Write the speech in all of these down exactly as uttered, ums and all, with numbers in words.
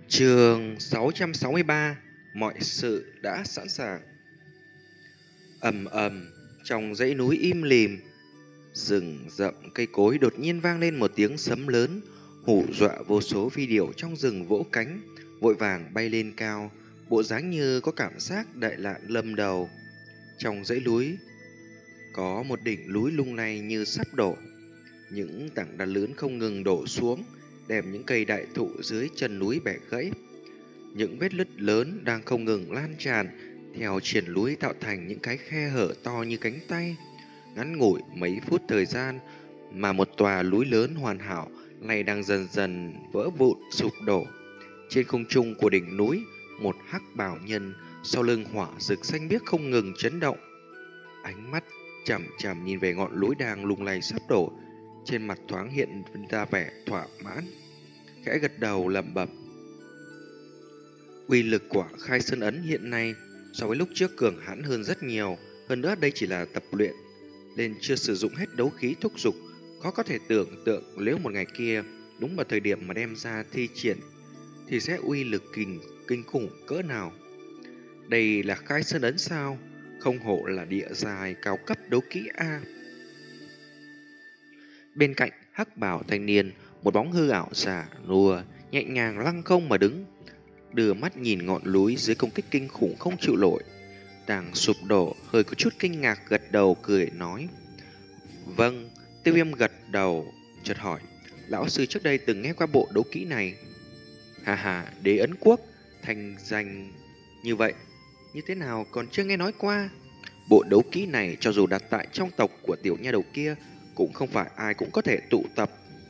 Chương sáu trăm sáu mươi ba. Mọi sự đã sẵn sàng. Ầm ầm, trong dãy núi im lìm, rừng rậm cây cối đột nhiên vang lên một tiếng sấm lớn, hù dọa vô số phi điểu trong rừng vỗ cánh, vội vàng bay lên cao, bộ dáng như có cảm giác đại nạn lâm đầu. Trong dãy núi có một đỉnh núi lung lay như sắp đổ, những tảng đá lớn không ngừng đổ xuống, đem những cây đại thụ dưới chân núi bẻ gãy. Những vết nứt lớn đang không ngừng lan tràn theo triển núi, tạo thành những cái khe hở to như cánh tay. Ngắn ngủi mấy phút thời gian mà một tòa núi lớn hoàn hảo này đang dần dần vỡ vụn sụp đổ. Trên không trung của đỉnh núi, một hắc bào nhân sau lưng hỏa rực xanh biếc không ngừng chấn động. Ánh mắt chằm chằm nhìn về ngọn núi đang lung lay sắp đổ, trên mặt thoáng hiện ra vẻ thỏa mãn, khẽ gật đầu lẩm bẩm. Uy lực của Khai Sơn Ấn hiện nay so với lúc trước cường hãn hơn rất nhiều. Hơn nữa đây chỉ là tập luyện, nên chưa sử dụng hết đấu khí thúc dục. Khó có thể tưởng tượng nếu một ngày kia đúng vào thời điểm mà đem ra thi triển thì sẽ uy lực kinh kinh khủng cỡ nào. Đây là Khai Sơn Ấn sao? Không hổ là địa giai cao cấp đấu kỹ A. Bên cạnh hắc bảo thanh niên, một bóng hư ảo giả nua nhẹ nhàng lăng không mà đứng, đưa mắt nhìn ngọn núi dưới công kích kinh khủng không chịu nổi, đang sụp đổ, hơi có chút kinh ngạc gật đầu cười nói. Vâng. Tiêu Viêm gật đầu, chợt hỏi, lão sư trước đây từng nghe qua bộ đấu kỹ này? Hà hà, Đế Ấn Quốc, thành danh như vậy, như thế nào còn chưa nghe nói qua. Bộ đấu kỹ này cho dù đặt tại trong tộc của tiểu nha đầu kia, cũng không phải ai cũng có thể tụ tập.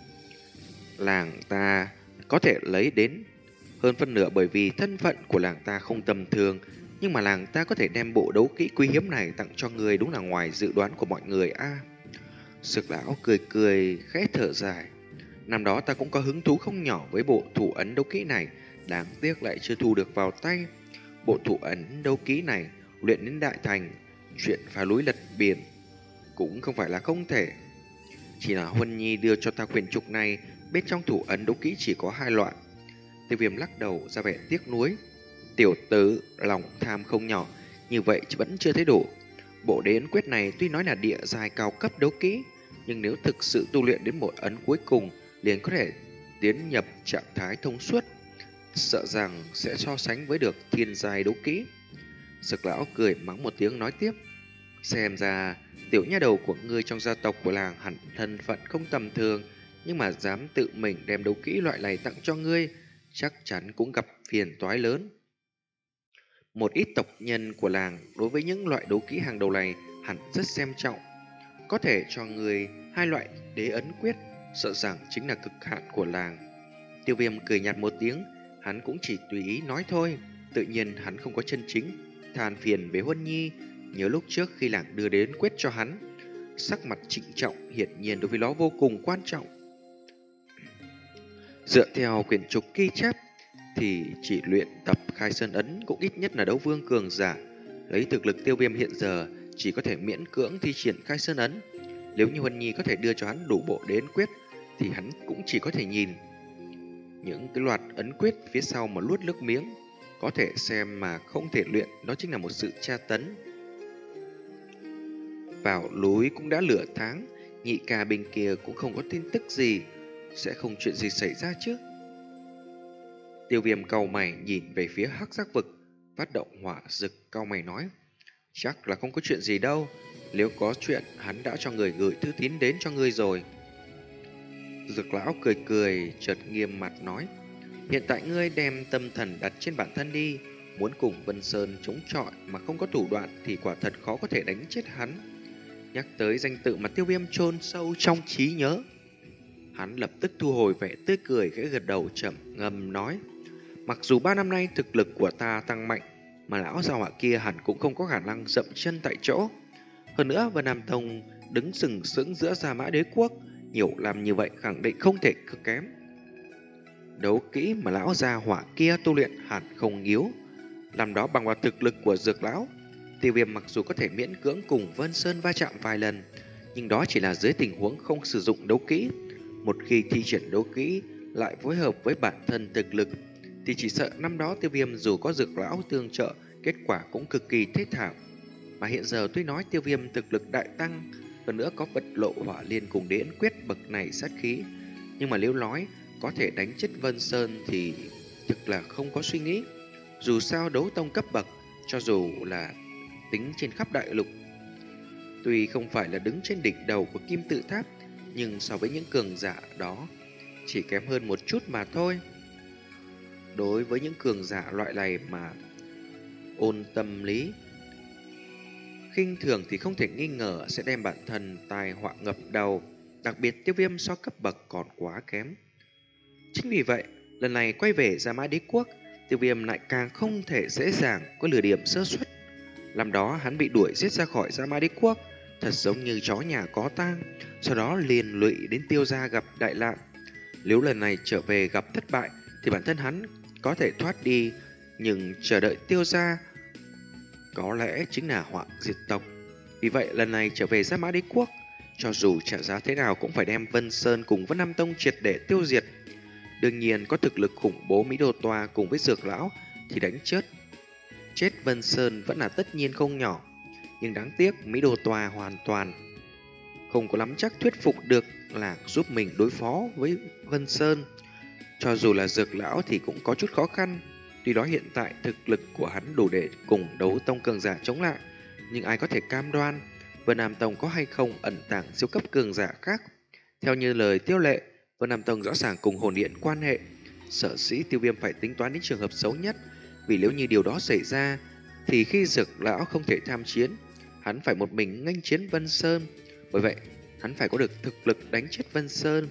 Làng ta có thể lấy đến hơn phân nửa bởi vì thân phận của làng ta không tầm thường, nhưng mà làng ta có thể đem bộ đấu kỹ quý hiếm này tặng cho người đúng là ngoài dự đoán của mọi người a. À, Sực lão cười cười khẽ thở dài. Năm đó ta cũng có hứng thú không nhỏ với bộ thủ ấn đấu kỹ này, đáng tiếc lại chưa thu được vào tay. Bộ thủ ấn đấu kỹ này luyện đến đại thành, chuyện phá núi lật biển cũng không phải là không thể. Chỉ là Huân Nhi đưa cho ta quyển trục này, bên trong thủ ấn đấu kỹ chỉ có hai loại. Tiêu Viêm lắc đầu ra vẻ tiếc nuối. Tiểu tử lòng tham không nhỏ, như vậy vẫn chưa thấy đủ. Bộ Đế Ấn Quyết này tuy nói là địa giai cao cấp đấu kỹ, nhưng nếu thực sự tu luyện đến một ấn cuối cùng, liền có thể tiến nhập trạng thái thông suốt, sợ rằng sẽ so sánh với được thiên giai đấu kỹ. Sực lão cười mắng một tiếng nói tiếp. Xem ra tiểu nha đầu của ngươi trong gia tộc của làng hẳn thân phận không tầm thường, nhưng mà dám tự mình đem đấu kỹ loại này tặng cho ngươi, chắc chắn cũng gặp phiền toái lớn. Một ít tộc nhân của làng đối với những loại đấu kỹ hàng đầu này hẳn rất xem trọng. Có thể cho người hai loại Đế Ấn Quyết, sợ rằng chính là cực hạn của làng. Tiêu Viêm cười nhạt một tiếng, hắn cũng chỉ tùy ý nói thôi. Tự nhiên hắn không có chân chính than phiền với Huân Nhi. Nhớ lúc trước khi làng đưa Đế Ấn Quyết cho hắn, sắc mặt trịnh trọng, hiển nhiên đối với nó vô cùng quan trọng. Dựa theo quyển trục ghi chép thì chỉ luyện tập Khai Sơn Ấn cũng ít nhất là đấu vương cường giả. Lấy thực lực Tiêu Viêm hiện giờ chỉ có thể miễn cưỡng thi triển Khai Sơn Ấn. Nếu như Huân Nhi có thể đưa cho hắn đủ bộ Đế Ấn Quyết thì hắn cũng chỉ có thể nhìn những cái loạt ấn quyết phía sau mà nuốt nước miếng. Có thể xem mà không thể luyện, đó chính là một sự tra tấn. Vào núi cũng đã lửa tháng, nhị ca bên kia cũng không có tin tức gì, sẽ không chuyện gì xảy ra chứ. Tiêu Viêm cau mày nhìn về phía hắc giác vực, phát động hỏa rực, cau mày nói. Chắc là không có chuyện gì đâu, nếu có chuyện hắn đã cho người gửi thư tín đến cho ngươi rồi. Dực lão cười cười, chợt nghiêm mặt nói. Hiện tại ngươi đem tâm thần đặt trên bản thân đi, muốn cùng Vân Sơn chống chọi mà không có thủ đoạn thì quả thật khó có thể đánh chết hắn. Nhắc tới danh tự mà Tiêu Viêm chôn sâu trong trí nhớ, hắn lập tức thu hồi vẻ tươi cười, khẽ gật đầu chậm ngâm nói. Mặc dù ba năm nay thực lực của ta tăng mạnh, mà lão gia hỏa kia hẳn cũng không có khả năng dậm chân tại chỗ. Hơn nữa Vân Nam Tông đứng sừng sững giữa Gia Mã Đế Quốc, nhiều làm như vậy khẳng định không thể cực kém. Đấu kỹ mà lão gia hỏa kia tu luyện hẳn không yếu. Làm đó bằng vào thực lực của Dược lão, Tiêu Viêm mặc dù có thể miễn cưỡng cùng Vân Sơn va chạm vài lần, nhưng đó chỉ là dưới tình huống không sử dụng đấu kỹ. Một khi thi triển đấu kỹ lại phối hợp với bản thân thực lực thì chỉ sợ năm đó Tiêu Viêm dù có Dược lão tương trợ, kết quả cũng cực kỳ thê thảm. Mà hiện giờ tuy nói Tiêu Viêm thực lực đại tăng, hơn nữa có vật lộ hỏa liên cùng đế ấn quyết bậc này sát khí, nhưng mà nếu nói có thể đánh chết Vân Sơn thì thực là không có suy nghĩ. Dù sao đấu tông cấp bậc, cho dù là tính trên khắp đại lục, tuy không phải là đứng trên đỉnh đầu của kim tự tháp, nhưng so với những cường giả đó chỉ kém hơn một chút mà thôi. Đối với những cường giả loại này mà ôn tâm lý khinh thường thì không thể nghi ngờ sẽ đem bản thân tai họa ngập đầu. Đặc biệt Tiêu Viêm so cấp bậc còn quá kém. Chính vì vậy, lần này quay về Gia Mã Đế Quốc, Tiêu Viêm lại càng không thể dễ dàng có lừa điểm sơ suất. Năm đó hắn bị đuổi giết ra khỏi Gia Mã Đế Quốc, thật giống như chó nhà có tang, sau đó liền lụy đến Tiêu gia gặp đại nạn. Nếu lần này trở về gặp thất bại thì bản thân hắn có thể thoát đi, nhưng chờ đợi Tiêu gia có lẽ chính là họa diệt tộc. Vì vậy lần này trở về Gia Mã Đế Quốc, cho dù trả giá thế nào cũng phải đem Vân Sơn cùng Vân Nam Tông triệt để tiêu diệt. Đương nhiên có thực lực khủng bố Mỹ Đô Toa cùng với Dược lão thì đánh chết chết Vân Sơn vẫn là tất nhiên không nhỏ. Nhưng đáng tiếc Mỹ Đô Toa hoàn toàn không có nắm chắc thuyết phục được là giúp mình đối phó với Vân Sơn. Cho dù là Dược lão thì cũng có chút khó khăn. Tuy đó hiện tại thực lực của hắn đủ để cùng đấu tông cường giả chống lại, nhưng ai có thể cam đoan Vân Nam Tông có hay không ẩn tàng siêu cấp cường giả khác. Theo như lời Tiêu Lệ, Vân Nam Tông rõ ràng cùng hồn điện quan hệ. Sở dĩ Tiêu Viêm phải tính toán đến trường hợp xấu nhất, vì nếu như điều đó xảy ra thì khi Dược lão không thể tham chiến, hắn phải một mình nghênh chiến Vân Sơn. Bởi vậy hắn phải có được thực lực đánh chết Vân Sơn.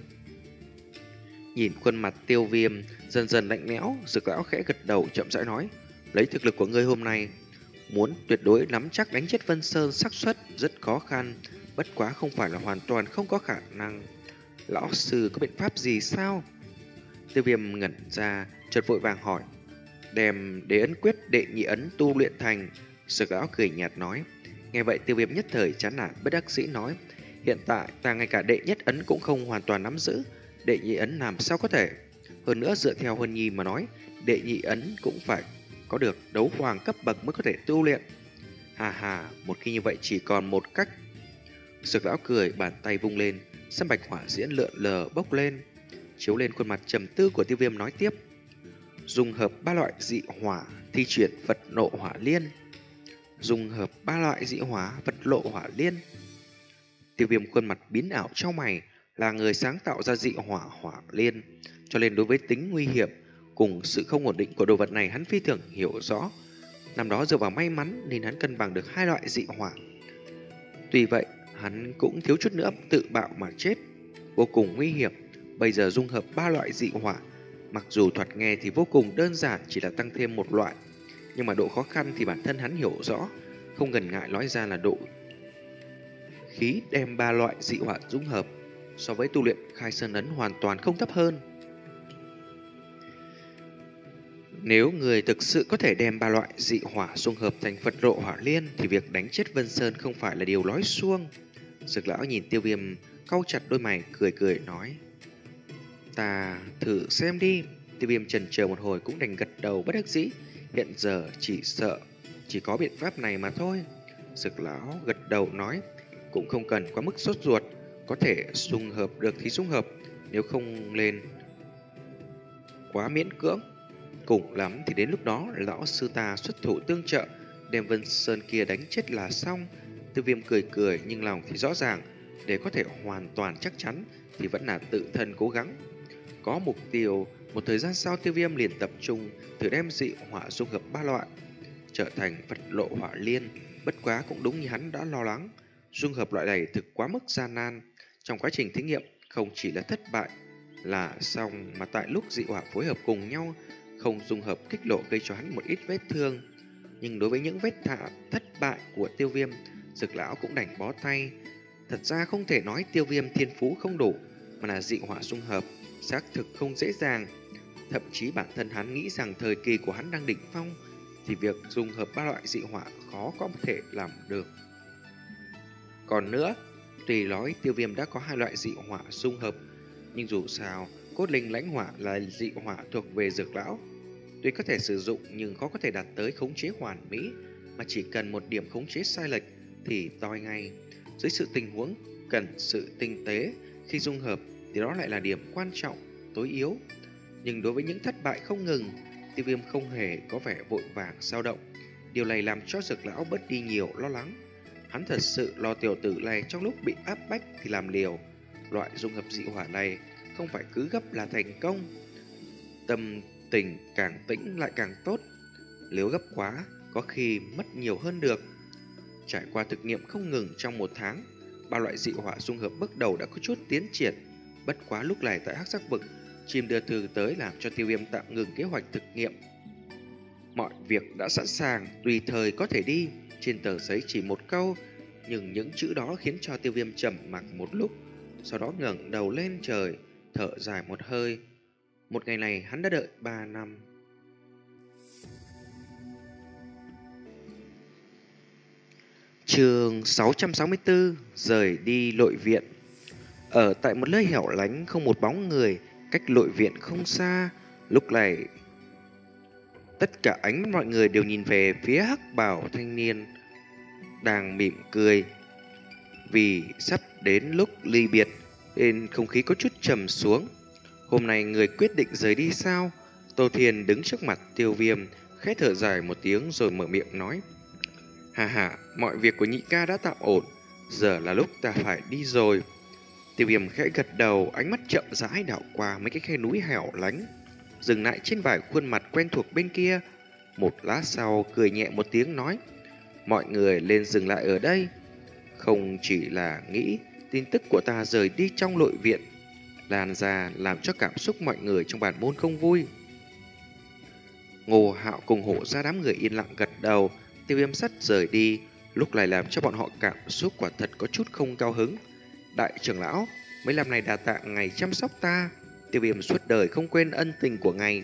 Nhìn khuôn mặt Tiêu Viêm dần dần lạnh lẽo, Dược lão khẽ gật đầu chậm rãi nói: lấy thực lực của ngươi hôm nay, muốn tuyệt đối nắm chắc đánh chết Vân Sơn xác suất rất khó khăn, bất quá không phải là hoàn toàn không có khả năng. Lão sư có biện pháp gì sao? Tiêu Viêm ngẩn ra, chợt vội vàng hỏi. Đem đế ấn quyết đệ nhị ấn tu luyện thành. Dược lão cười nhạt nói. Nghe vậy Tiêu Viêm nhất thời chán nản bất đắc dĩ nói: hiện tại ta ngay cả đệ nhất ấn cũng không hoàn toàn nắm giữ, đệ nhị ấn làm sao có thể? Hơn nữa dựa theo Huân Nhi mà nói, đệ nhị ấn cũng phải có được đấu hoàng cấp bậc mới có thể tu luyện. Hà hà, một khi như vậy chỉ còn một cách. Dược lão cười, bàn tay vung lên, sâm bạch hỏa diễn lượn lờ bốc lên, chiếu lên khuôn mặt trầm tư của Tiêu Viêm nói tiếp: dùng hợp ba loại dị hỏa, thi triển vật nộ hỏa liên. Dùng hợp ba loại dị hỏa, vật lộ hỏa liên. Tiêu Viêm khuôn mặt biến ảo trao mày, là người sáng tạo ra dị hỏa hỏa liên, cho nên đối với tính nguy hiểm cùng sự không ổn định của đồ vật này hắn phi thường hiểu rõ. Năm đó dựa vào may mắn nên hắn cân bằng được hai loại dị hỏa. Tuy vậy hắn cũng thiếu chút nữa tự bạo mà chết, vô cùng nguy hiểm. Bây giờ dung hợp ba loại dị hỏa, mặc dù thoạt nghe thì vô cùng đơn giản, chỉ là tăng thêm một loại, nhưng mà độ khó khăn thì bản thân hắn hiểu rõ, không ngần ngại nói ra là độ khí đem ba loại dị hỏa dung hợp so với tu luyện khai sơn ấn hoàn toàn không thấp hơn. Nếu người thực sự có thể đem ba loại dị hỏa dung hợp thành Phật lộ hỏa liên thì việc đánh chết Vân Sơn không phải là điều nói suông. Dược lão nhìn Tiêu Viêm cau chặt đôi mày, cười cười nói: ta thử xem đi. Tiêu Viêm chần chờ một hồi cũng đành gật đầu bất đắc dĩ. Hiện giờ chỉ sợ chỉ có biện pháp này mà thôi. Dược lão gật đầu nói: cũng không cần quá mức sốt ruột, có thể dung hợp được thì dung hợp, nếu không lên quá miễn cưỡng. Cùng lắm thì đến lúc đó lão sư ta xuất thủ tương trợ, đem Vân Sơn kia đánh chết là xong. Tiêu Viêm cười cười nhưng lòng thì rõ ràng, để có thể hoàn toàn chắc chắn thì vẫn là tự thân cố gắng. Có mục tiêu, một thời gian sau Tiêu Viêm liền tập trung thử đem dị hỏa dung hợp ba loại, trở thành Phật lộ hỏa liên. Bất quá cũng đúng như hắn đã lo lắng, dung hợp loại này thực quá mức gian nan. Trong quá trình thí nghiệm không chỉ là thất bại là xong, mà tại lúc dị hỏa phối hợp cùng nhau không dung hợp kích lộ gây cho hắn một ít vết thương. Nhưng đối với những vết thả thất bại của Tiêu Viêm, Dược lão cũng đành bó tay. Thật ra không thể nói Tiêu Viêm thiên phú không đủ, mà là dị hỏa dung hợp xác thực không dễ dàng. Thậm chí bản thân hắn nghĩ rằng thời kỳ của hắn đang đỉnh phong thì việc dung hợp ba loại dị hỏa khó có thể làm được. Còn nữa, tùy nói Tiêu Viêm đã có hai loại dị hỏa dung hợp, nhưng dù sao cốt linh lãnh hỏa là dị hỏa thuộc về Dược lão, tuy có thể sử dụng nhưng khó có thể đạt tới khống chế hoàn mỹ, mà chỉ cần một điểm khống chế sai lệch thì toi ngay. Dưới sự tình huống cần sự tinh tế, khi dung hợp thì đó lại là điểm quan trọng, tối yếu. Nhưng đối với những thất bại không ngừng, Tiêu Viêm không hề có vẻ vội vàng dao động. Điều này làm cho Dược lão bớt đi nhiều lo lắng. Hắn thật sự lo tiểu tử này trong lúc bị áp bách thì làm liều. Loại dung hợp dị hỏa này không phải cứ gấp là thành công. Tâm tình càng tĩnh lại càng tốt. Nếu gấp quá, có khi mất nhiều hơn được. Trải qua thực nghiệm không ngừng trong một tháng, ba loại dị hỏa dung hợp bước đầu đã có chút tiến triển. Bất quá lúc này tại Hắc Sắc Vực, chim đưa thư tới làm cho Tiêu Viêm tạm ngừng kế hoạch thực nghiệm. Mọi việc đã sẵn sàng, tùy thời có thể đi. Trên tờ giấy chỉ một câu, nhưng những chữ đó khiến cho Tiêu Viêm trầm mặc một lúc, sau đó ngẩng đầu lên trời, thở dài một hơi. Một ngày này hắn đã đợi ba năm. Chương sáu trăm sáu mươi tư, rời đi nội viện. Ở tại một nơi hẻo lánh không một bóng người, cách nội viện không xa, lúc này tất cả ánh mắt mọi người đều nhìn về phía hắc bào thanh niên đang mỉm cười. Vì sắp đến lúc ly biệt nên không khí có chút trầm xuống. Hôm nay người quyết định rời đi sao? Tô Thiên đứng trước mặt Tiêu Viêm, khẽ thở dài một tiếng rồi mở miệng nói: Hà hà, mọi việc của nhị ca đã tạm ổn, giờ là lúc ta phải đi rồi. Tiêu Viêm khẽ gật đầu, ánh mắt chậm rãi đảo qua mấy cái khe núi hẻo lánh, dừng lại trên vài khuôn mặt quen thuộc bên kia. Một lát sau cười nhẹ một tiếng nói: Mọi người lên dừng lại ở đây. Không chỉ là nghĩ tin tức của ta rời đi trong nội viện lan ra, làm cho cảm xúc mọi người trong bản môn không vui. Ngô Hạo cùng Hổ ra đám người yên lặng gật đầu. Tiêu Viêm sắt rời đi, lúc này làm cho bọn họ cảm xúc quả thật có chút không cao hứng. Đại trưởng lão, mấy năm này đà tạ ngài chăm sóc ta, Tiêu Viêm suốt đời không quên ân tình của ngài.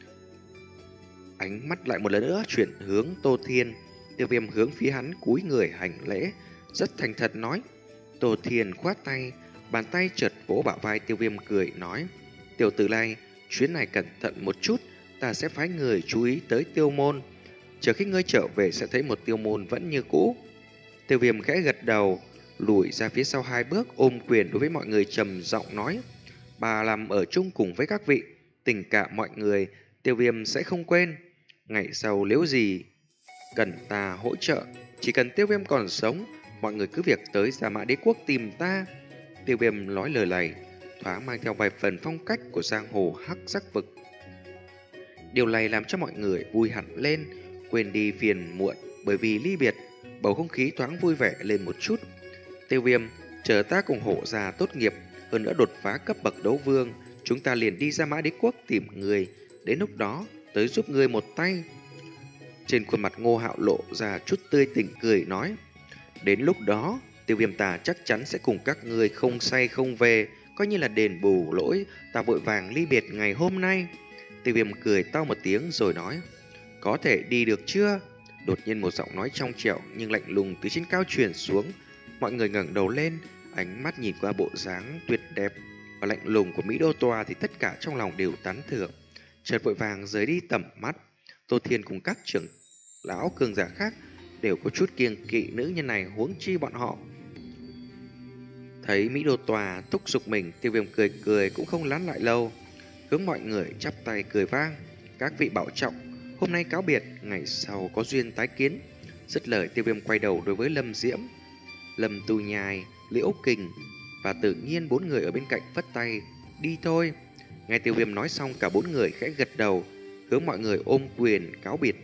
Ánh mắt lại một lần nữa chuyển hướng Tô Thiên. Tiêu Viêm hướng phía hắn cúi người hành lễ, rất thành thật nói. Tô Thiên khoát tay, bàn tay chợt vỗ bả vai Tiêu Viêm cười nói: Tiểu tử này, chuyến này cẩn thận một chút, ta sẽ phái người chú ý tới Tiêu môn. Chờ khi ngươi trở về sẽ thấy một Tiêu môn vẫn như cũ. Tiêu Viêm khẽ gật đầu, lùi ra phía sau hai bước, ôm quyền đối với mọi người trầm giọng nói: Bà làm ở chung cùng với các vị, tình cảm mọi người Tiêu Viêm sẽ không quên. Ngày sau nếu gì cần ta hỗ trợ, chỉ cần Tiêu Viêm còn sống, mọi người cứ việc tới Gia Mã Đế Quốc tìm ta. Tiêu Viêm nói lời này thoáng mang theo vài phần phong cách của giang hồ Hắc Sắc Vực. Điều này làm cho mọi người vui hẳn lên, quên đi phiền muộn bởi vì ly biệt, bầu không khí thoáng vui vẻ lên một chút. Tiêu Viêm, chờ ta cùng Hổ già tốt nghiệp, hơn nữa đột phá cấp bậc đấu vương, chúng ta liền đi Gia Mã Đế Quốc tìm người, đến lúc đó tới giúp ngươi một tay. Trên khuôn mặt Ngô Hạo lộ ra chút tươi tỉnh cười nói: Đến lúc đó, Tiêu Viêm ta chắc chắn sẽ cùng các ngươi không say không về, coi như là đền bù lỗi ta vội vàng ly biệt ngày hôm nay. Tiêu Viêm cười to một tiếng rồi nói: Có thể đi được chưa? Đột nhiên một giọng nói trong trẻo nhưng lạnh lùng từ trên cao truyền xuống. Mọi người ngẩng đầu lên, ánh mắt nhìn qua bộ dáng tuyệt đẹp và lạnh lùng của Mỹ Đô Toa thì tất cả trong lòng đều tán thưởng. Chợt vội vàng rời đi tầm mắt. Tô Thiên cùng các trưởng lão cường giả khác đều có chút kiêng kỵ nữ nhân này, huống chi bọn họ. Thấy Mỹ Đô Tòa thúc giục mình, Tiêu Viêm cười cười cũng không lán lại lâu, hướng mọi người chắp tay cười vang: Các vị bảo trọng, hôm nay cáo biệt, ngày sau có duyên tái kiến. Dứt lời, Tiêu Viêm quay đầu đối với Lâm Diễm, Lâm Tu Nhai, Liễu Kình và tự nhiên bốn người ở bên cạnh vất tay: Đi thôi. Nghe Tiêu Viêm nói xong, cả bốn người khẽ gật đầu, hướng mọi người ôm quyền cáo biệt.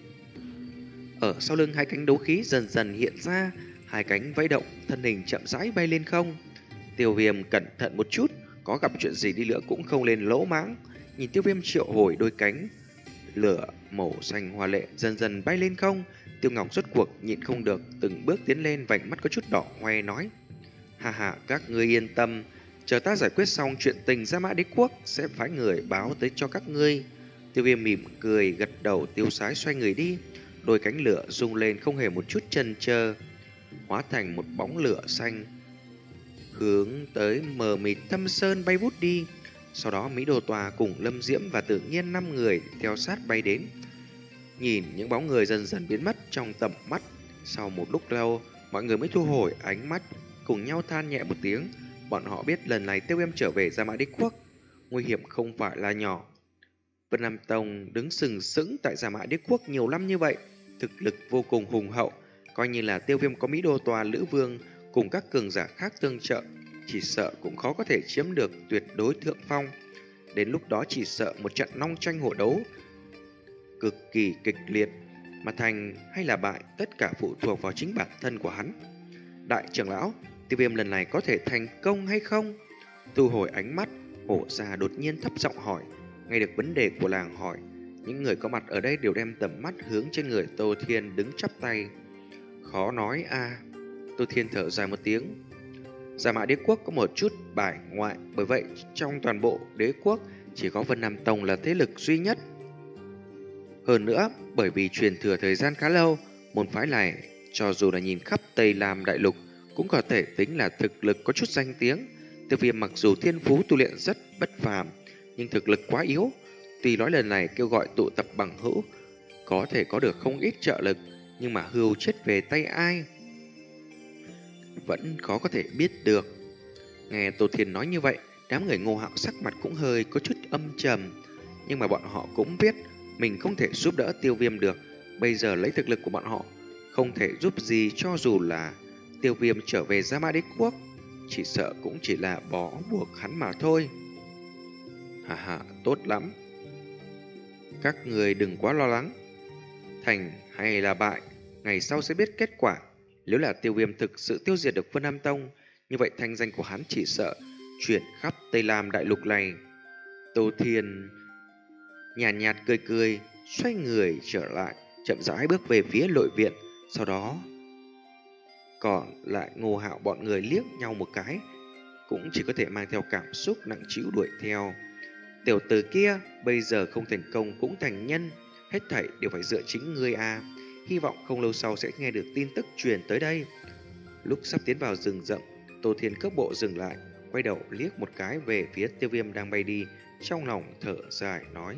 Ở sau lưng hai cánh đấu khí dần dần hiện ra, hai cánh vẫy động, thân hình chậm rãi bay lên không. Tiêu Viêm cẩn thận một chút, có gặp chuyện gì đi nữa cũng không lên lỗ mãng. Nhìn Tiêu Viêm triệu hồi đôi cánh lửa màu xanh hoa lệ dần dần bay lên không, Tiêu Ngọc rốt cuộc nhịn không được, từng bước tiến lên, vành mắt có chút đỏ hoe nói: Hà hà, các ngươi yên tâm, chờ ta giải quyết xong chuyện tình Gia Mã Đế Quốc sẽ phái người báo tới cho các ngươi. Tiêu Viêm mỉm cười gật đầu, tiêu sái xoay người đi. Đôi cánh lửa rung lên không hề một chút chần chờ, hóa thành một bóng lửa xanh hướng tới mờ mịt thâm sơn bay vút đi. Sau đó Mỹ Đô Tòa cùng Lâm Diễm và Tự Nhiên năm người theo sát bay đến. Nhìn những bóng người dần dần biến mất trong tầm mắt, sau một lúc lâu, mọi người mới thu hồi ánh mắt, cùng nhau than nhẹ một tiếng. Bọn họ biết lần này Tiêu Viêm trở về Gia Mã Đế Quốc, nguy hiểm không phải là nhỏ. Vân Nam Tông đứng sừng sững tại Gia Mã Đế Quốc nhiều năm như vậy, thực lực vô cùng hùng hậu, coi như là Tiêu Viêm có Mỹ Đô Tòa Lữ Vương cùng các cường giả khác tương trợ, chỉ sợ cũng khó có thể chiếm được tuyệt đối thượng phong. Đến lúc đó chỉ sợ một trận long tranh hổ đấu cực kỳ kịch liệt, mà thành hay là bại tất cả phụ thuộc vào chính bản thân của hắn. Đại trưởng lão, Tiêu Viêm lần này có thể thành công hay không? Thu hồi ánh mắt, Hổ Già đột nhiên thấp giọng hỏi. Nghe được vấn đề của làng hỏi, những người có mặt ở đây đều đem tầm mắt hướng trên người Tô Thiên đứng chắp tay. Khó nói a. À. Tô Thiên thở dài một tiếng. Gia Mã Đế Quốc có một chút bài ngoại, bởi vậy trong toàn bộ đế quốc chỉ có Vân Nam Tông là thế lực duy nhất. Hơn nữa, bởi vì truyền thừa thời gian khá lâu, môn phái này cho dù là nhìn khắp Tây Lam Đại Lục cũng có thể tính là thực lực có chút danh tiếng. Tiêu Viêm mặc dù thiên phú tu luyện rất bất phàm, nhưng thực lực quá yếu. Tuy nói lần này kêu gọi tụ tập bằng hữu có thể có được không ít trợ lực, nhưng mà hưu chết về tay ai vẫn khó có thể biết được. Nghe Tô Thiên nói như vậy, đám người Ngô Hạo sắc mặt cũng hơi có chút âm trầm, nhưng mà bọn họ cũng biết mình không thể giúp đỡ Tiêu Viêm được. Bây giờ lấy thực lực của bọn họ không thể giúp gì, cho dù là Tiêu Viêm trở về Gia Mã Đế Quốc, chỉ sợ cũng chỉ là bó buộc hắn mà thôi. Hà hà, tốt lắm. Các người đừng quá lo lắng. Thành hay là bại, ngày sau sẽ biết kết quả. Nếu là Tiêu Viêm thực sự tiêu diệt được Vân Nam Tông, như vậy thanh danh của hắn chỉ sợ chuyển khắp Tây Lam Đại Lục này. Tô Thiên nhàn nhạt, nhạt cười cười, xoay người trở lại, chậm rãi bước về phía nội viện. Sau đó còn lại Ngô Hạo bọn người liếc nhau một cái, cũng chỉ có thể mang theo cảm xúc nặng trĩu đuổi theo. Tiểu tử kia bây giờ không thành công cũng thành nhân, hết thảy đều phải dựa chính ngươi a. Hy vọng không lâu sau sẽ nghe được tin tức truyền tới đây. Lúc sắp tiến vào rừng rậm, Tô Thiên cước bộ dừng lại, quay đầu liếc một cái về phía Tiêu Viêm đang bay đi, trong lòng thở dài nói: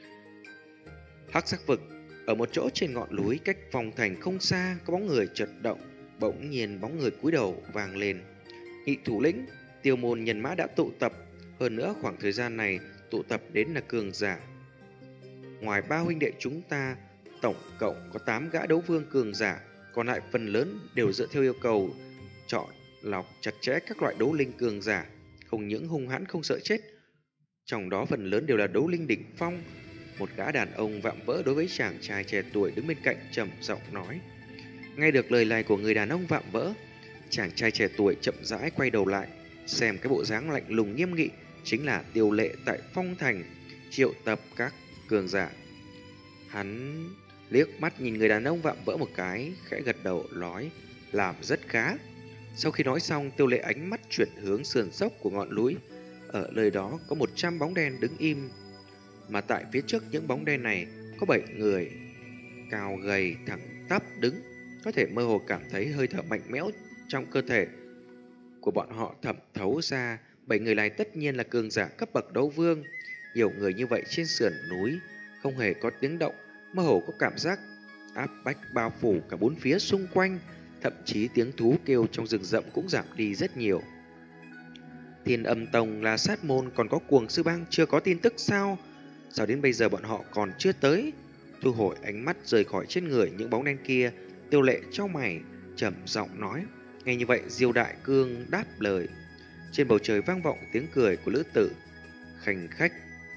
Hắc Sắc Vực, ở một chỗ trên ngọn núi cách phòng thành không xa, có bóng người chợt động. Bỗng nhiên bóng người cúi đầu vang lên: Nhị thủ lĩnh, Tiêu môn nhân mã đã tụ tập, hơn nữa khoảng thời gian này tụ tập đến là cường giả. Ngoài ba huynh đệ chúng ta, tổng cộng có tám gã đấu vương cường giả, còn lại phần lớn đều dựa theo yêu cầu chọn lọc chặt chẽ các loại đấu linh cường giả, không những hung hãn không sợ chết, trong đó phần lớn đều là đấu linh đỉnh phong. Một gã đàn ông vạm vỡ đối với chàng trai trẻ tuổi đứng bên cạnh trầm giọng nói. Nghe được lời này của người đàn ông vạm vỡ, chàng trai trẻ tuổi chậm rãi quay đầu lại, xem cái bộ dáng lạnh lùng nghiêm nghị chính là Tiêu Lệ tại Phong Thành triệu tập các cường giả. Hắn liếc mắt nhìn người đàn ông vạm vỡ một cái, khẽ gật đầu nói: Làm rất khá. Sau khi nói xong, Tiêu Lệ ánh mắt chuyển hướng sườn dốc của ngọn núi. Ở nơi đó có một trăm bóng đen đứng im, mà tại phía trước những bóng đen này có bảy người cao gầy thẳng tắp đứng, có thể mơ hồ cảm thấy hơi thở mạnh mẽ trong cơ thể của bọn họ thẩm thấu ra. Bảy người này tất nhiên là cường giả cấp bậc đấu vương. Nhiều người như vậy trên sườn núi không hề có tiếng động, mơ hồ có cảm giác áp bách bao phủ cả bốn phía xung quanh, thậm chí tiếng thú kêu trong rừng rậm cũng giảm đi rất nhiều. Thiên Âm Tông là sát môn, còn có Cuồng Sư Bang chưa có tin tức sao? Sao đến bây giờ bọn họ còn chưa tới? Thu hồi ánh mắt rời khỏi trên người những bóng đen kia, Tiêu Lệ chau mày trầm giọng nói. Nghe như vậy, Diêu Đại Cương đáp lời. Trên bầu trời vang vọng tiếng cười của lữ tử khanh khách.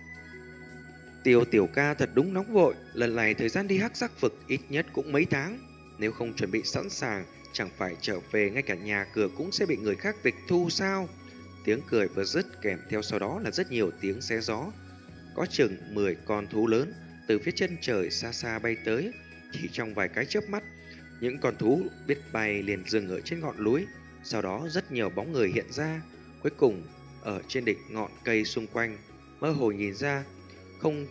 Tiêu tiểu ca thật đúng nóng vội, lần này thời gian đi Hắc Sắc Vực ít nhất cũng mấy tháng, nếu không chuẩn bị sẵn sàng, chẳng phải trở về ngay cả nhà cửa cũng sẽ bị người khác tịch thu sao? Tiếng cười vừa dứt, kèm theo sau đó là rất nhiều tiếng xé gió. Có chừng mười con thú lớn từ phía chân trời xa xa bay tới. Chỉ trong vài cái chớp mắt, những con thú biết bay liền dừng ở trên ngọn núi. Sau đó rất nhiều bóng người hiện ra. Cuối cùng ở trên đỉnh ngọn cây xung quanh, mơ hồ nhìn ra không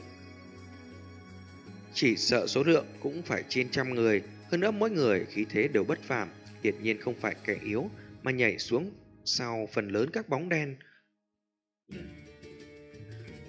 chỉ sợ số lượng cũng phải trên trăm người. Hơn nữa mỗi người khí thế đều bất phàm, hiển nhiên không phải kẻ yếu, mà nhảy xuống sau phần lớn các bóng đen.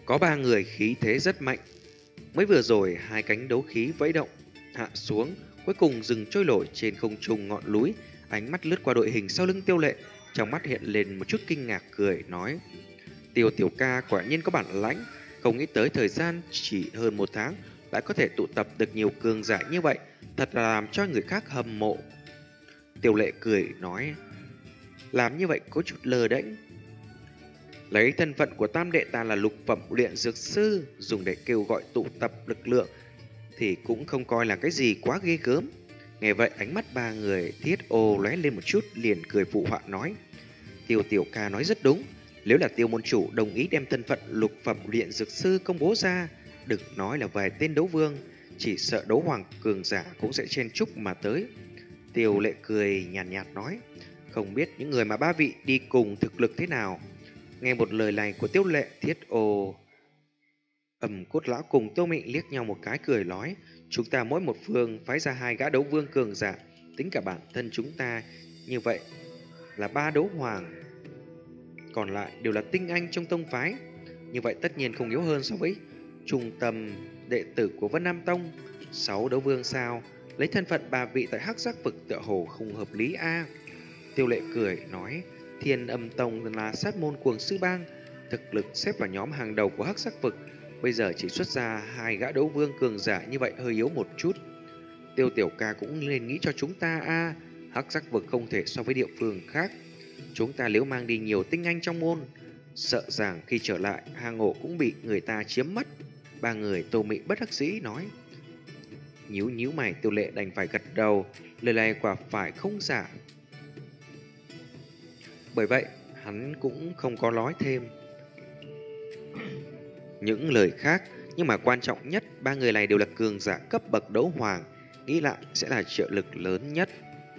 Có ba người khí thế rất mạnh. Mới vừa rồi hai cánh đấu khí vẫy động, hạ xuống, cuối cùng dừng trôi nổi trên không trung ngọn núi. Ánh mắt lướt qua đội hình sau lưng Tiêu Lệ, trong mắt hiện lên một chút kinh ngạc, cười nói: Tiêu tiểu ca quả nhiên có bản lãnh, không nghĩ tới thời gian chỉ hơn một tháng lại có thể tụ tập được nhiều cường giả như vậy, thật là làm cho người khác hâm mộ. Tiêu Lệ cười nói: làm như vậy có chút lơ đễnh. Lấy thân phận của tam đệ ta là lục phẩm luyện dược sư, dùng để kêu gọi tụ tập lực lượng thì cũng không coi là cái gì quá ghê gớm. Nghe vậy ánh mắt ba người Thiết Ô lóe lên một chút, liền cười phụ họa nói: Tiêu tiểu ca nói rất đúng, nếu là Tiêu môn chủ đồng ý đem thân phận lục phẩm luyện dược sư công bố ra, đừng nói là vài tên đấu vương, chỉ sợ đấu hoàng cường giả cũng sẽ chen chúc mà tới. Tiêu Lệ cười nhàn nhạt, nhạt nói: không biết những người mà ba vị đi cùng thực lực thế nào. Nghe một lời này của Tiêu Lệ, Thiết Ô Ẩm Cốt lão cùng Tô Mị liếc nhau một cái, cười nói: chúng ta mỗi một phương phái ra hai gã đấu vương cường giả, tính cả bản thân chúng ta như vậy là ba đấu hoàng, còn lại đều là tinh anh trong tông phái. Như vậy tất nhiên không yếu hơn so với trung tâm đệ tử của Vân Nam Tông. Sáu đấu vương sao? Lấy thân phận ba vị tại Hắc Giác vực tựa hồ không hợp lý a. Tiêu Lệ cười nói: Thiên Âm Tông là sát môn cuồng sư bang, thực lực xếp vào nhóm hàng đầu của Hắc Giác vực. Bây giờ chỉ xuất ra hai gã đấu vương cường giả như vậy hơi yếu một chút. Tiêu tiểu ca cũng nên nghĩ cho chúng ta a. Hắc Giác vực không thể so với địa phương khác. Chúng ta nếu mang đi nhiều tinh anh trong môn, sợ rằng khi trở lại hang ổ cũng bị người ta chiếm mất. Ba người Tô Mị bất đắc dĩ nói. Nhíu nhíu mày, Tiêu Lệ đành phải gật đầu, lời này quả phải không giả. Bởi vậy hắn cũng không có nói thêm những lời khác, nhưng mà quan trọng nhất, ba người này đều là cường giả cấp bậc đấu hoàng, nghĩ lại sẽ là trợ lực lớn nhất.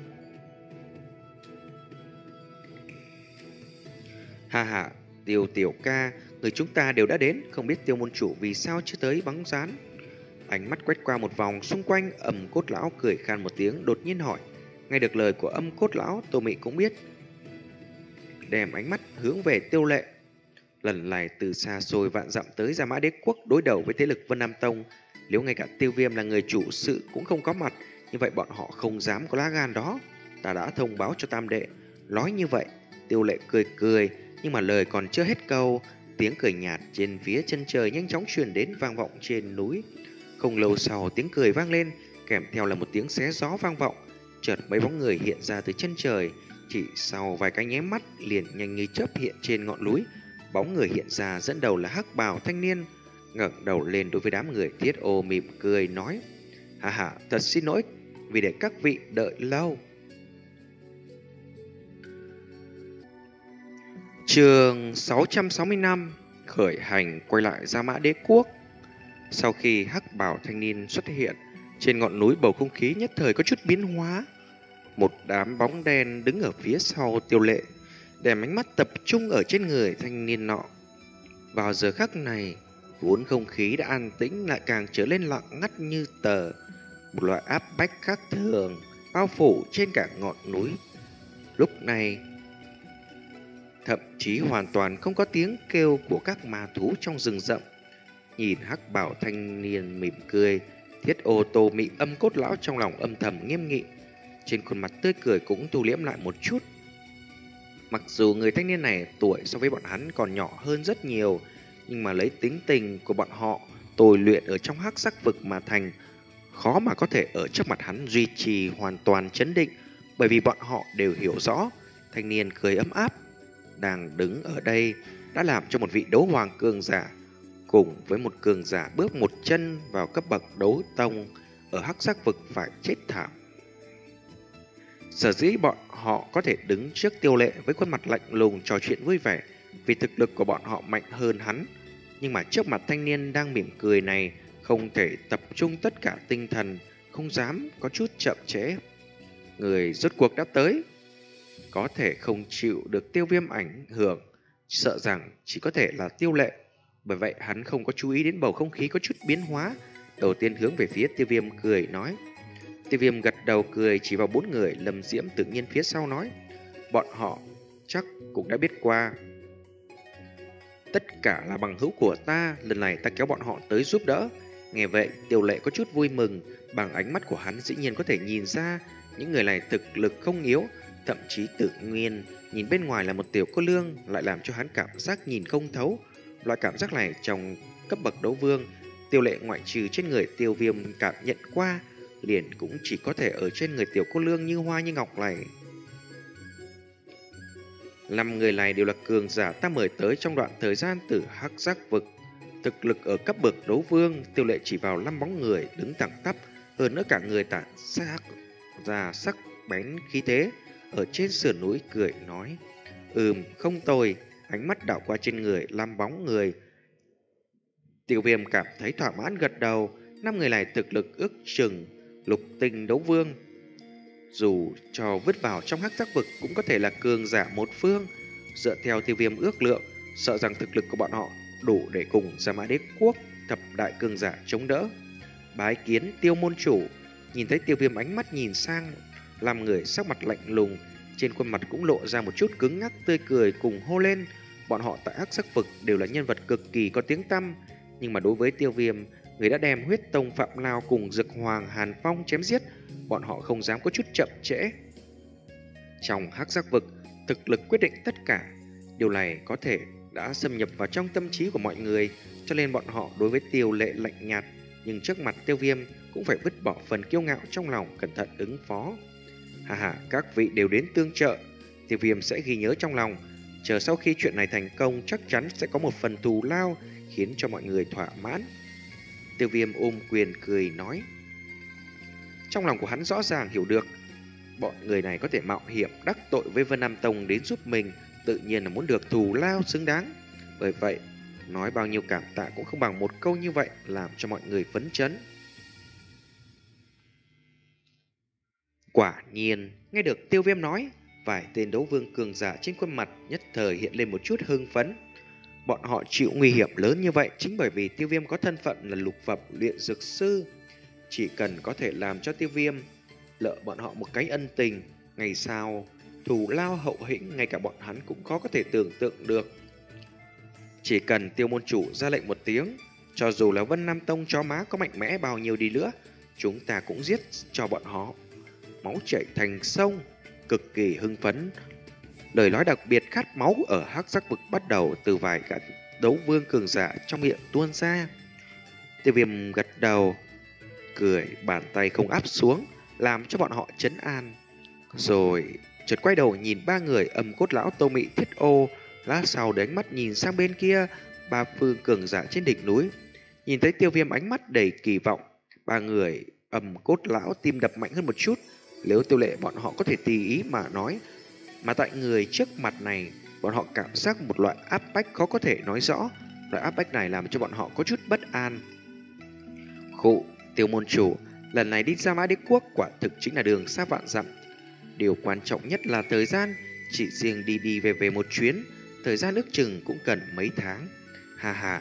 Ha ha, Tiêu tiểu ca, người chúng ta đều đã đến, không biết Tiêu môn chủ vì sao chưa tới bắn rán. Ánh mắt quét qua một vòng xung quanh, Âm Cốt lão cười khan một tiếng, đột nhiên hỏi. Nghe được lời của Âm Cốt lão, Tô Mị cũng biết, đem ánh mắt hướng về Tiêu Lệ. Lần này từ xa xôi vạn dặm tới Gia Mã Đế quốc đối đầu với thế lực Vân Nam Tông, nếu ngay cả Tiêu Viêm là người chủ sự cũng không có mặt, như vậy bọn họ không dám có lá gan đó. Ta đã thông báo cho tam đệ. Nói như vậy, Tiêu Lệ cười cười, nhưng mà lời còn chưa hết câu, tiếng cười nhạt trên phía chân trời nhanh chóng truyền đến, vang vọng trên núi. Không lâu sau, tiếng cười vang lên, kèm theo là một tiếng xé gió vang vọng. Chợt mấy bóng người hiện ra từ chân trời, chỉ sau vài cái nháy mắt liền nhanh như chớp hiện trên ngọn núi. Bóng người hiện ra dẫn đầu là hắc bào thanh niên, ngẩng đầu lên đối với đám người Thiết Ô mỉm cười nói: hà hà, thật xin lỗi vì để các vị đợi lâu. Chương sáu trăm sáu mươi lăm, khởi hành quay lại Gia Mã Đế quốc. Sau khi hắc bào thanh niên xuất hiện, trên ngọn núi bầu không khí nhất thời có chút biến hóa. Một đám bóng đen đứng ở phía sau Tiêu Lệ, đem ánh mắt tập trung ở trên người thanh niên nọ. Vào giờ khắc này, vốn không khí đã an tĩnh lại càng trở lên lặng ngắt như tờ. Một loại áp bách khác thường bao phủ trên cả ngọn núi. Lúc này, thậm chí hoàn toàn không có tiếng kêu của các ma thú trong rừng rậm. Nhìn hắc bảo thanh niên mỉm cười, Thiết Ô Tô Mị Âm Cốt lão trong lòng âm thầm nghiêm nghị, trên khuôn mặt tươi cười cũng thu liễm lại một chút. Mặc dù người thanh niên này tuổi so với bọn hắn còn nhỏ hơn rất nhiều, nhưng mà lấy tính tình của bọn họ tôi luyện ở trong hắc sắc vực mà thành, khó mà có thể ở trước mặt hắn duy trì hoàn toàn chấn định, bởi vì bọn họ đều hiểu rõ thanh niên cười ấm áp đang đứng ở đây đã làm cho một vị đấu hoàng cường giả cùng với một cường giả bước một chân vào cấp bậc đấu tông ở hắc sắc vực phải chết thảm. Sở dĩ bọn họ có thể đứng trước Tiêu Lệ với khuôn mặt lạnh lùng trò chuyện vui vẻ, vì thực lực của bọn họ mạnh hơn hắn. Nhưng mà trước mặt thanh niên đang mỉm cười này, không thể tập trung tất cả tinh thần, không dám có chút chậm trễ. Người rốt cuộc đã tới, có thể không chịu được Tiêu Viêm ảnh hưởng, sợ rằng chỉ có thể là Tiêu Lệ. Bởi vậy hắn không có chú ý đến bầu không khí có chút biến hóa, đầu tiên hướng về phía Tiêu Viêm cười nói. Tiêu Viêm gật đầu cười chỉ vào bốn người. Lâm Diễm tự nhiên phía sau nói: bọn họ chắc cũng đã biết qua Tất cả là bằng hữu của ta, lần này ta kéo bọn họ tới giúp đỡ. Nghe vậy, Tiêu Lệ có chút vui mừng, bằng ánh mắt của hắn dĩ nhiên có thể nhìn ra những người này thực lực không yếu, thậm chí tự nhiên nhìn bên ngoài là một tiểu cô lương lại làm cho hắn cảm giác nhìn không thấu. Loại cảm giác này trong cấp bậc đấu vương, Tiêu Lệ ngoại trừ trên người Tiêu Viêm cảm nhận qua, liền cũng chỉ có thể ở trên người tiểu cô lương như hoa như ngọc này. Năm người này đều là cường giả ta mời tới trong đoạn thời gian từ Hắc Giác vực. Thực lực ở cấp bậc đấu vương, Tiêu Lệ chỉ vào năm bóng người đứng thẳng tắp, hơn nữa cả người tản sắc ra sắc bén khí thế. Ở trên sườn núi cười nói: "Ừm, không tồi." Ánh mắt đảo qua trên người năm bóng người, Tiêu Viêm cảm thấy thỏa mãn gật đầu. Năm người này thực lực ước chừng lục tinh đấu vương, dù cho vứt vào trong Hắc Giác vực cũng có thể là cường giả một phương. Dựa theo Tiêu Viêm ước lượng, sợ rằng thực lực của bọn họ đủ để cùng Gia Mã Đế Quốc thập đại cường giả chống đỡ. Bái kiến Tiêu môn chủ. Nhìn thấy Tiêu Viêm ánh mắt nhìn sang, làm người sắc mặt lạnh lùng, trên khuôn mặt cũng lộ ra một chút cứng ngắc, tươi cười cùng hô lên. Bọn họ tại Hắc Giác vực đều là nhân vật cực kỳ có tiếng tăm, nhưng mà đối với Tiêu Viêm, người đã đem Huyết Tông Phạm Lao cùng Dực Hoàng Hàn Phong chém giết, bọn họ không dám có chút chậm trễ. Trong Hắc Giác vực, thực lực quyết định tất cả. Điều này có thể đã xâm nhập vào trong tâm trí của mọi người, cho nên bọn họ đối với Tiêu Lệ lạnh nhạt, nhưng trước mặt Tiêu Viêm cũng phải vứt bỏ phần kiêu ngạo trong lòng, cẩn thận ứng phó. Hà hà, các vị đều đến tương trợ, Tiêu Viêm sẽ ghi nhớ trong lòng. Chờ sau khi chuyện này thành công, chắc chắn sẽ có một phần thù lao khiến cho mọi người thỏa mãn. Tiêu Viêm ôm quyền cười nói. Trong lòng của hắn rõ ràng hiểu được, bọn người này có thể mạo hiểm đắc tội với Vân Nam Tông đến giúp mình, tự nhiên là muốn được thù lao xứng đáng. Bởi vậy, nói bao nhiêu cảm tạ cũng không bằng một câu như vậy làm cho mọi người phấn chấn. Quả nhiên, nghe được Tiêu Viêm nói, vài tên đấu vương cường giả trên khuôn mặt nhất thời hiện lên một chút hưng phấn. Bọn họ chịu nguy hiểm lớn như vậy chính bởi vì Tiêu Viêm có thân phận là lục phẩm luyện dược sư. Chỉ cần có thể làm cho Tiêu Viêm lỡ bọn họ một cái ân tình, ngày sau thù lao hậu hĩnh ngay cả bọn hắn cũng khó có thể tưởng tượng được. Chỉ cần Tiêu môn chủ ra lệnh một tiếng, cho dù là Vân Nam Tông chó má có mạnh mẽ bao nhiêu đi nữa, chúng ta cũng giết cho bọn họ máu chảy thành sông. Cực kỳ hưng phấn, lời nói đặc biệt khát máu ở Hắc Giác vực bắt đầu từ vài gã đấu vương cường giả trong miệng tuôn ra. Tiêu Viêm gật đầu, cười, bàn tay không áp xuống, làm cho bọn họ trấn an. Rồi chợt quay đầu nhìn ba người Âm Cốt Lão, Tô Mị, Thiết Ô, lát sau để ánh mắt nhìn sang bên kia, ba phương cường giả trên đỉnh núi. Nhìn thấy Tiêu Viêm ánh mắt đầy kỳ vọng, ba người Âm Cốt Lão tim đập mạnh hơn một chút. Nếu Tiêu Lệ bọn họ có thể tùy ý mà nói, mà tại người trước mặt này, bọn họ cảm giác một loại áp bách khó có thể nói rõ. Loại áp bách này làm cho bọn họ có chút bất an. Khụ, Tiêu môn chủ, lần này đi Gia Mã Đế Quốc quả thực chính là đường xa vạn dặm. Điều quan trọng nhất là thời gian, chỉ riêng đi đi về về một chuyến, thời gian ước chừng cũng cần mấy tháng. Hà hà.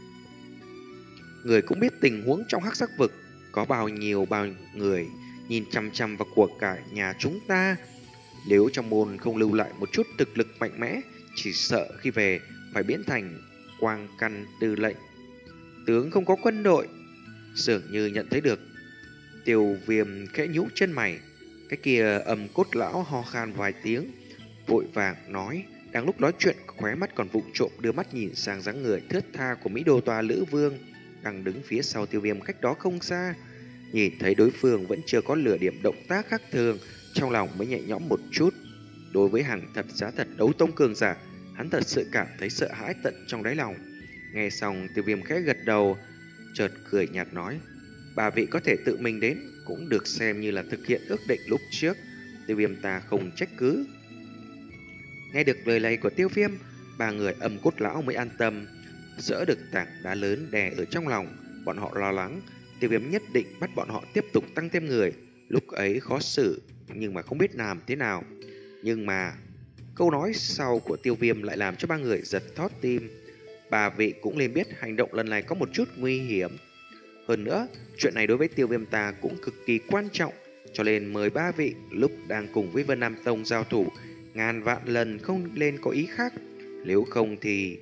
Người cũng biết tình huống trong Hắc Giác vực có bao nhiêu bao người nhìn chăm chăm vào của cải nhà chúng ta. Nếu trong môn không lưu lại một chút thực lực mạnh mẽ, chỉ sợ khi về phải biến thành quang căn tư lệnh, tướng không có quân đội. Dường như nhận thấy được, Tiêu Viêm khẽ nhũ chân mày. Cái kia Âm Cốt Lão ho khan vài tiếng, vội vàng nói. Đang lúc nói chuyện, khóe mắt còn vụng trộm đưa mắt nhìn sang dáng người thướt tha của Mỹ Đô Toa Lữ Vương đang đứng phía sau Tiêu Viêm cách đó không xa. Nhìn thấy đối phương vẫn chưa có lửa điểm động tác khác thường, trong lòng mới nhẹ nhõm một chút. Đối với hàng thật giá thật đấu tông cường giả, hắn thật sự cảm thấy sợ hãi tận trong đáy lòng. Nghe xong, Tiêu Viêm khẽ gật đầu, chợt cười nhạt nói: Bà vị có thể tự mình đến, cũng được xem như là thực hiện ước định lúc trước. Tiêu Viêm ta không trách cứ. Nghe được lời này của Tiêu Viêm, ba người Âm Cốt Lão mới an tâm, dỡ được tảng đá lớn đè ở trong lòng. Bọn họ lo lắng Tiêu Viêm nhất định bắt bọn họ tiếp tục tăng thêm người. Lúc ấy khó xử, nhưng mà không biết làm thế nào. Nhưng mà câu nói sau của Tiêu Viêm lại làm cho ba người giật thót tim. Bà vị cũng nên biết hành động lần này có một chút nguy hiểm. Hơn nữa, chuyện này đối với Tiêu Viêm ta cũng cực kỳ quan trọng, cho nên mời ba vị lúc đang cùng với Vân Nam Tông giao thủ, ngàn vạn lần không lên có ý khác. Nếu không thì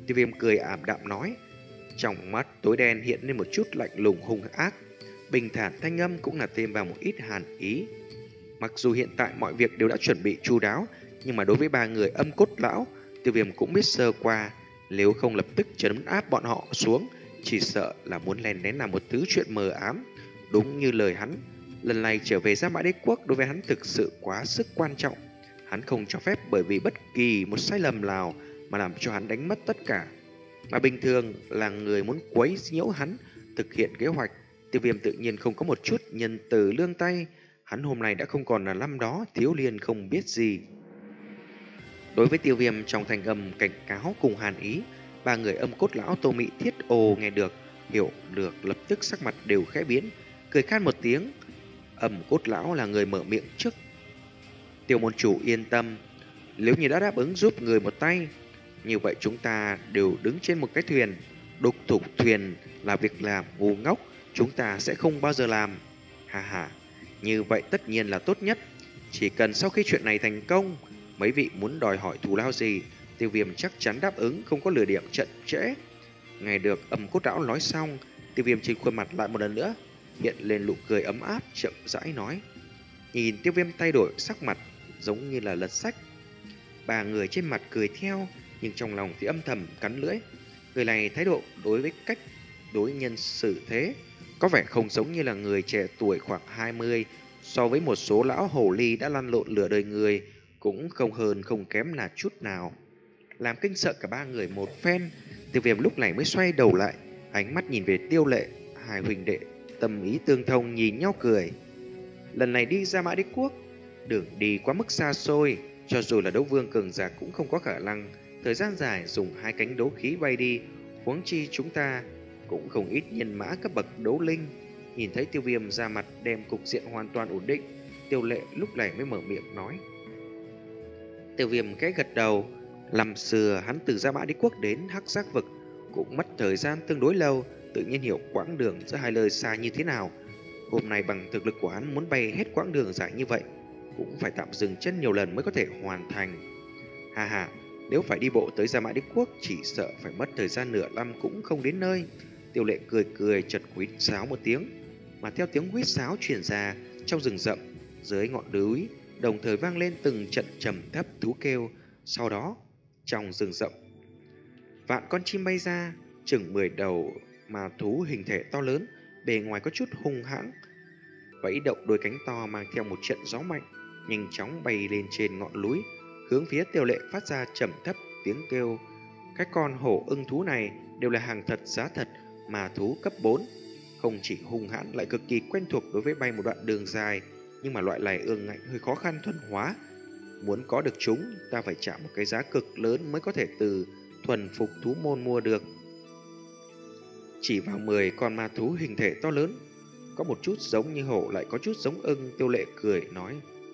Tiêu Viêm cười ảm đạm nói. Trong mắt tối đen hiện lên một chút lạnh lùng hung ác. Bình thản thanh âm cũng là thêm vào một ít hàn ý. Mặc dù hiện tại mọi việc đều đã chuẩn bị chu đáo, nhưng mà đối với ba người âm cốt lão, Tiêu Viêm cũng biết sơ qua. Nếu không lập tức trấn áp bọn họ xuống, chỉ sợ là muốn lén lén làm một thứ chuyện mờ ám. Đúng như lời hắn, lần này trở về Gia Mã Đế Quốc đối với hắn thực sự quá sức quan trọng. Hắn không cho phép bởi vì bất kỳ một sai lầm nào mà làm cho hắn đánh mất tất cả. Mà bình thường là người muốn quấy nhiễu hắn thực hiện kế hoạch, Tiêu Viêm tự nhiên không có một chút nhân từ lương tay. Hắn hôm nay đã không còn là năm đó thiếu liên không biết gì. Đối với Tiêu Viêm trong thanh âm cảnh cáo cùng hàn ý, ba người âm cốt lão Tô Mị Thiết Ồ nghe được, hiểu được lập tức sắc mặt đều khẽ biến, cười khan một tiếng. Âm cốt lão là người mở miệng trước. Tiêu môn chủ yên tâm, nếu như đã đáp ứng giúp người một tay, như vậy chúng ta đều đứng trên một cái thuyền. Đục thủng thuyền là việc làm ngu ngốc, chúng ta sẽ không bao giờ làm. Hà hà, như vậy tất nhiên là tốt nhất. Chỉ cần sau khi chuyện này thành công, mấy vị muốn đòi hỏi thù lao gì, Tiêu Viêm chắc chắn đáp ứng, không có lừa điểm chậm trễ. Nghe được âm cốt lão nói xong, Tiêu Viêm trên khuôn mặt lại một lần nữa hiện lên nụ cười ấm áp, chậm rãi nói. Nhìn Tiêu Viêm thay đổi sắc mặt giống như là lật sách. Ba người trên mặt cười theo, nhưng trong lòng thì âm thầm cắn lưỡi. Người này thái độ đối với cách đối nhân xử thế có vẻ không giống như là người trẻ tuổi khoảng hai mươi, so với một số lão hồ ly đã lăn lộn lửa đời người, cũng không hơn không kém là chút nào. Làm kinh sợ cả ba người một phen, Tiêu Viêm lúc này mới xoay đầu lại, ánh mắt nhìn về Tiêu Lệ. Hai huynh đệ tâm ý tương thông nhìn nhau cười. Lần này đi Gia Mã Đế Quốc, đường đi quá mức xa xôi, cho dù là đấu vương cường giả cũng không có khả năng thời gian dài dùng hai cánh đấu khí bay đi, huống chi chúng ta cũng không ít nhân mã cấp bậc đấu linh. Nhìn thấy Tiêu Viêm ra mặt đem cục diện hoàn toàn ổn định, Tiêu Lệ lúc này mới mở miệng nói. Tiêu Viêm cái gật đầu. Năm xưa hắn từ Gia Mã Đế Quốc đến Hắc Giác Vực cũng mất thời gian tương đối lâu, tự nhiên hiểu quãng đường giữa hai nơi xa như thế nào. Hôm nay bằng thực lực của hắn muốn bay hết quãng đường dài như vậy, cũng phải tạm dừng chân nhiều lần mới có thể hoàn thành. Hà hà, nếu phải đi bộ tới Gia Mã Đế Quốc, chỉ sợ phải mất thời gian nửa năm cũng không đến nơi. Tiêu Lệ cười cười chợt huýt sáo một tiếng, mà theo tiếng huýt sáo truyền ra trong rừng rậm dưới ngọn núi, đồng thời vang lên từng trận trầm thấp thú kêu. Sau đó, trong rừng rậm, vạn con chim bay ra, chừng mười đầu mà thú hình thể to lớn, bề ngoài có chút hung hãng, vẫy động đôi cánh to mang theo một trận gió mạnh, nhanh chóng bay lên trên ngọn núi, hướng phía Tiêu Lệ phát ra trầm thấp tiếng kêu. Các con hổ ưng thú này đều là hàng thật giá thật mà thú cấp bốn, không chỉ hung hãn lại cực kỳ quen thuộc đối với bay một đoạn đường dài, nhưng mà loại này ương ngạnh hơi khó khăn thuần hóa. Muốn có được chúng, ta phải trả một cái giá cực lớn mới có thể từ thuần phục thú môn mua được. Chỉ vào mười con ma thú hình thể to lớn, có một chút giống như hổ lại có chút giống ưng. Tiêu Lệ cười nói.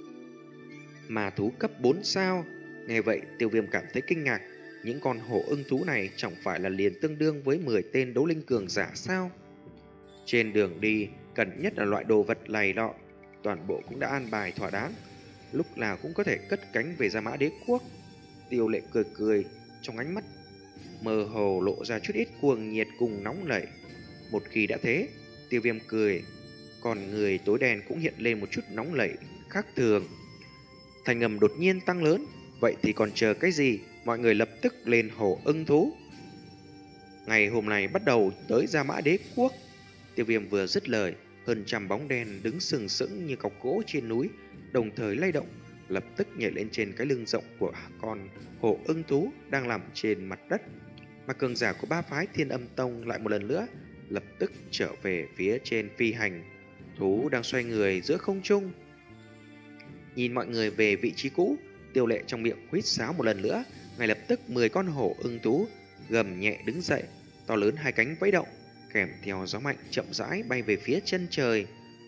Ma thú cấp bốn sao? Nghe vậy Tiêu Viêm cảm thấy kinh ngạc. Những con hổ ưng thú này chẳng phải là liền tương đương với mười tên đấu linh cường giả sao? Trên đường đi, cần nhất là loại đồ vật lầy lọ, toàn bộ cũng đã an bài thỏa đáng, lúc nào cũng có thể cất cánh về Gia Mã Đế Quốc. Tiêu Lệ cười cười, trong ánh mắt mơ hồ lộ ra chút ít cuồng nhiệt cùng nóng nảy. Một khi đã thế, Tiêu Viêm cười, còn người tối đen cũng hiện lên một chút nóng nảy khác thường. Thanh âm đột nhiên tăng lớn. Vậy thì còn chờ cái gì? Mọi người lập tức lên hổ ưng thú. Ngày hôm nay bắt đầu tới Gia Mã Đế Quốc. Tiêu Viêm vừa dứt lời, hơn trăm bóng đen đứng sừng sững như cọc gỗ trên núi, đồng thời lay động, lập tức nhảy lên trên cái lưng rộng của con hổ ưng thú đang nằm trên mặt đất. Mà cường giả của ba phái Thiên Âm Tông lại một lần nữa lập tức trở về phía trên phi hành. Thú đang xoay người giữa không trung. Nhìn mọi người về vị trí cũ, Tiêu Lệ trong miệng huýt sáo một lần nữa, ngay lập tức mười con hổ ưng thú gầm nhẹ đứng dậy, to lớn hai cánh vẫy động, kèm theo gió mạnh chậm rãi bay về phía chân trời.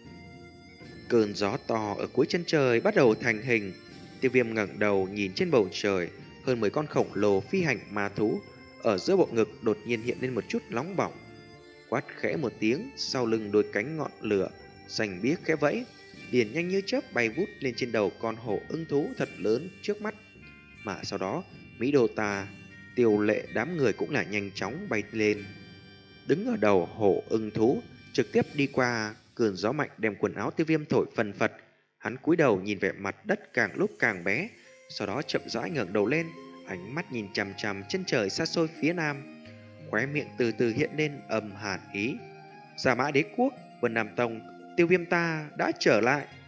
Cơn gió to ở cuối chân trời bắt đầu thành hình. Tiêu Viêm ngẩng đầu nhìn trên bầu trời, hơn mười con khổng lồ phi hành ma thú ở giữa bộ ngực đột nhiên hiện lên một chút nóng bỏng. Quát khẽ một tiếng, sau lưng đôi cánh ngọn lửa xanh biếc khẽ vẫy, liền nhanh như chớp bay vút lên trên đầu con hổ ưng thú thật lớn trước mắt. Mà sau đó, Mỹ Đô Tà Tiêu Lệ đám người cũng là nhanh chóng bay lên, đứng ở đầu hổ ưng thú, trực tiếp đi qua. Cơn gió mạnh đem quần áo Tiêu Viêm thổi phần phật. Hắn cúi đầu nhìn vẻ mặt đất càng lúc càng bé, sau đó chậm rãi ngẩng đầu lên, ánh mắt nhìn chằm chằm chân trời xa xôi phía nam, khóe miệng từ từ hiện lên âm hàn ý. Giả Mã Đế Quốc, Vân Nam Tông, Tiêu Viêm ta đã trở lại.